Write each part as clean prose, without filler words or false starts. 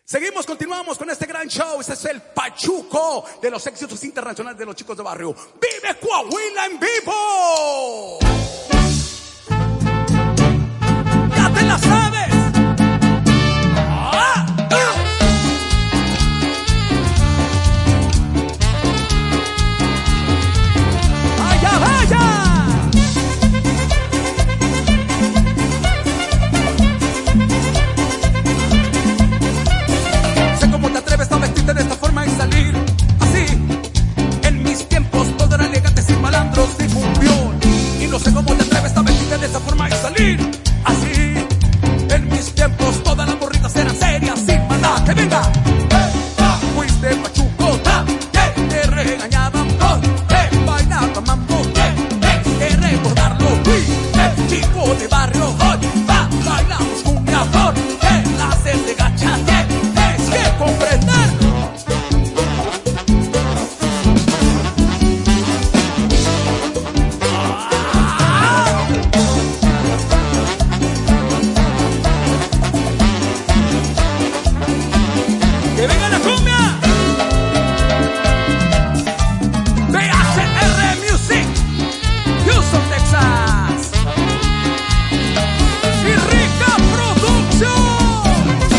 Seguimos, continuamos con este gran show. Este es el Pachuco de los éxitos internacionales de los chicos de barrio. ¡Vive Coahuila en vivo! ¡Ya te la sabes! ¡Vaya, vaya! De esta forma y salir así. En mis tiempos todo era elegante sin malandros ni cumbión. Y no sé cómo te atreves a vestirte de esta forma y salir así. En mis tiempos todas las morritas eran serias sin maldad. ¡Que venga! Fuiste pachucota, te regañaban por bailaba mambo, que recordarlo. Fui el chico de barrio hoy, bailamos cumbia por clases de gacha. Es que comprender. ¡Que venga la cumbia! BHR Music, Houston, Texas. Y Rica Producción.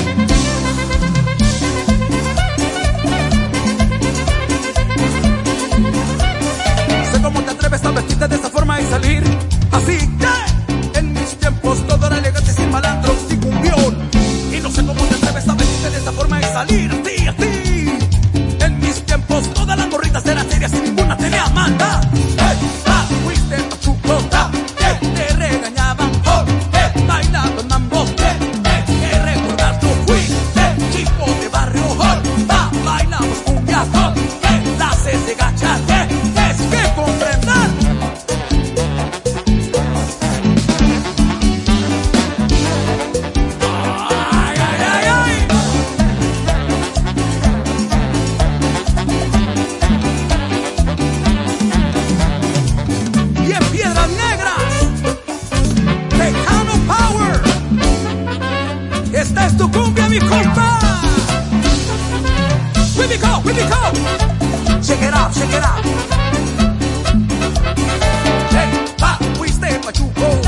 Sé cómo te atreves a vestirte de esta forma y salir así. Que en mis tiempos todo era elegante sin malandros ni cumbión. Y no sé cómo te atreves a vestirte de esta forma y salir así, así. En mis tiempos todas las morritas eran serias y ninguna tenía maldad. Fuiste pachucota, te regañaban por bailando mambo, que recordar tú fuiste chico de barrio hoy, bailamos cumbia con clases de gacha, es que comprender. Y en Piedras Negras, Tejano Power. Esta es tu cumbia, mi compa. With me go, with me go. Check it out, check it out. Hey, fuiste pachuco.